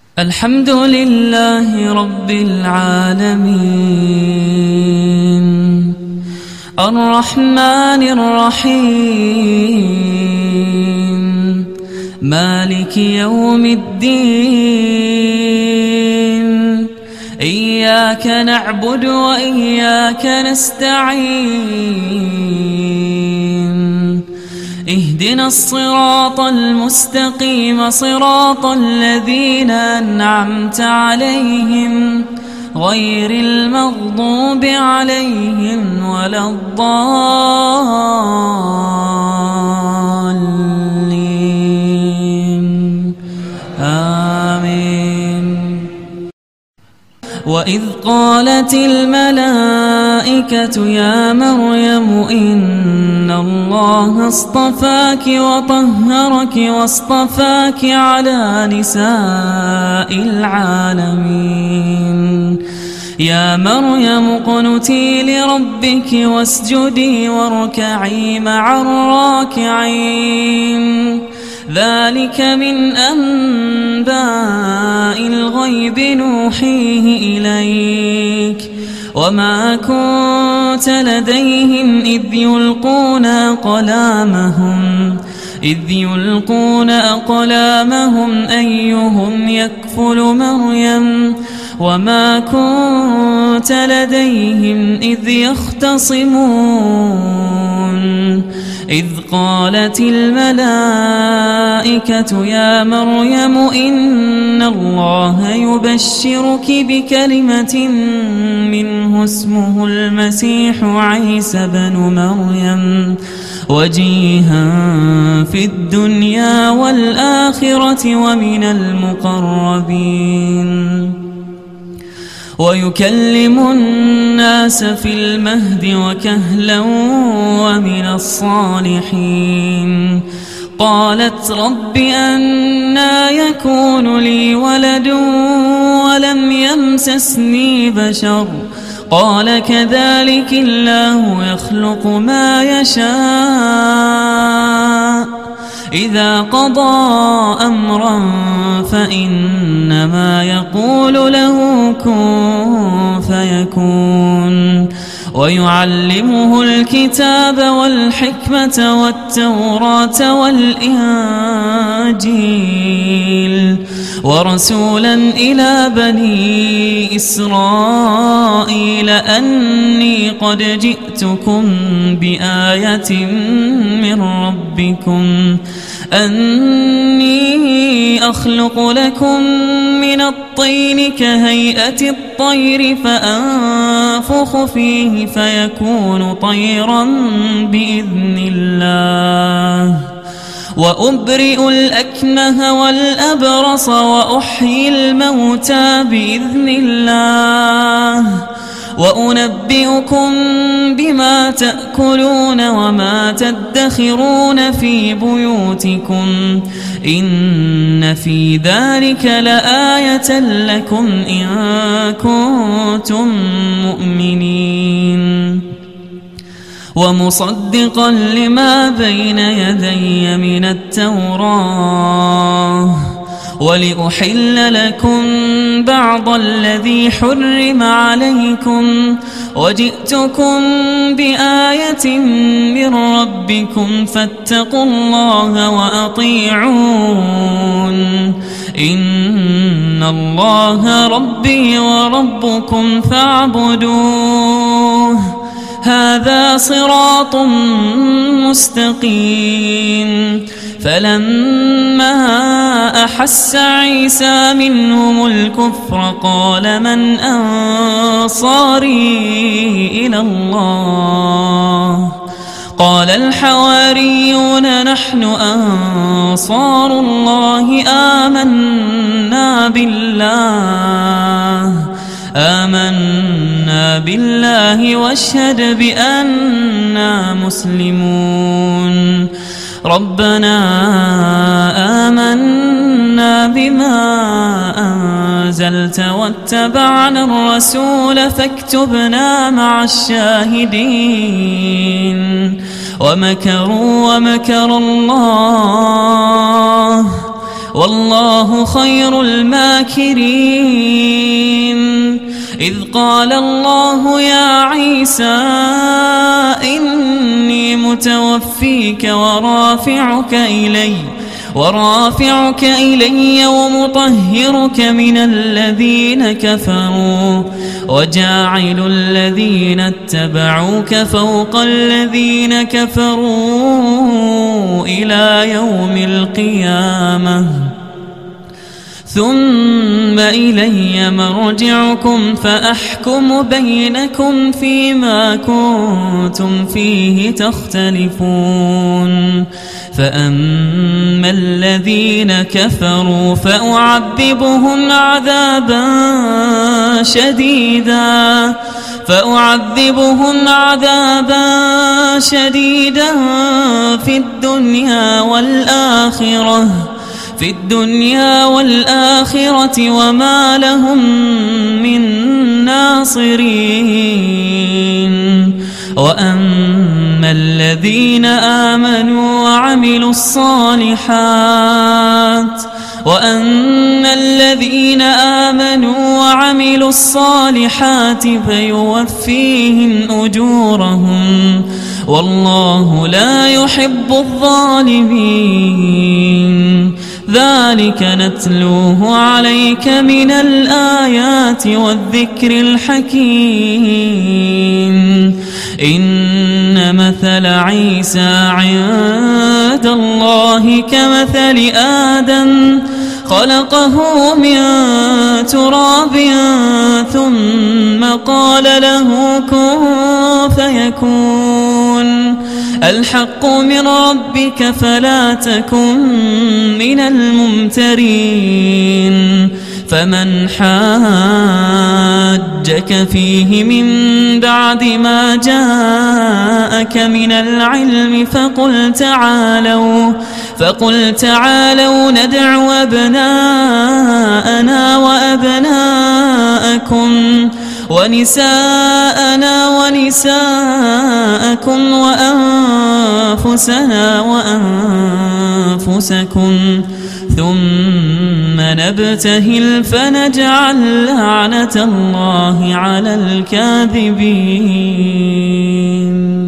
الحمد لله رب العالمين الرحمن الرحيم مالك يوم الدين إياك نعبد وإياك نستعين اهدنا الصراط المستقيم صراط الذين أنعمت عليهم غير المغضوب عليهم ولا الضالين آمين. وإذ قالت الملائكة يا مريم إن الله اصطفاك وطهرك واصطفاك على نساء العالمين يا مريم اقنتي لربك واسجدي واركعي مع الراكعين ذلك من أنباء الغيب نوحيه إليك وما كنت لديهم إذ يلقون أقلامهم أيهم يكفل مريم وما كنت لديهم إذ يختصمون إذ قالت الملائكة يا مريم إن الله يبشرك بكلمة منه اسمه المسيح عيسى بن مريم وجيها في الدنيا والآخرة ومن المقربين ويكلم الناس في المهد وكهلا ومن الصالحين قالت رب أنى يكون لي ولد ولم يمسسني بشر قال كذلك الله يخلق ما يشاء إذا قضى أمرا فإنما يقول له كن فيكون ويعلمه الكتاب والحكمة والتوراة والإنجيل ورسولا إلى بني إسرائيل أني قد جئتكم بآية من ربكم أني أخلق لكم من الطين كهيئة الطير فأنفخ فيه فيكون طيرا بإذن الله وأبرئ الأكمه والأبرص وأحيي الموتى بإذن الله وأنبئكم بما تأكلون وما تدخرون في بيوتكم إن في ذلك لآية لكم إن كنتم مؤمنين ومصدقا لما بين يدي من التوراة ولأحل لكم بعض الذي حرم عليكم وجئتكم بآية من ربكم فاتقوا الله وأطيعون إن الله ربي وربكم فاعبدوه هذا صراط مستقيم فلما أحس عيسى منهم الكفر قال من أنصاري إلى الله قال الحواريون نحن أنصار الله آمنا بالله واشهد بأننا مسلمون ربنا آمنا بما أنزلت واتبعنا الرسول فاكتبنا مع الشاهدين ومكروا ومكر الله والله خير الماكرين. إذ قال الله يا عيسى إني متوفيك ورافعك إلي ومطهرك من الذين كفروا وجاعل الذين اتبعوك فوق الذين كفروا إلى يوم القيامة ثم إلي مرجعكم فأحكم بينكم فيما كنتم فيه تختلفون. فأما الذين كفروا فأعذبهم عذابا شديدا في الدنيا والآخرة وما لهم من ناصرين. وأما الذين آمنوا وعملوا الصالحات فيوفيهم أجورهم والله لا يحب الظالمين. ذلك نتلوه عليك من الآيات والذكر الحكيم. إن مثل عيسى عند الله كمثل آدم خلقه من تراب ثم قال له كن فيكون. الحق من ربك فلا تكن من الممترين. فمن حاجك فيه من بعد ما جاءك من العلم فقل تعالوا ندع أبناءنا وأبناءكم ونساءنا ونساءكم وأنفسنا وأنفسكم ثم نبتهل فنجعل لعنة الله على الكاذبين.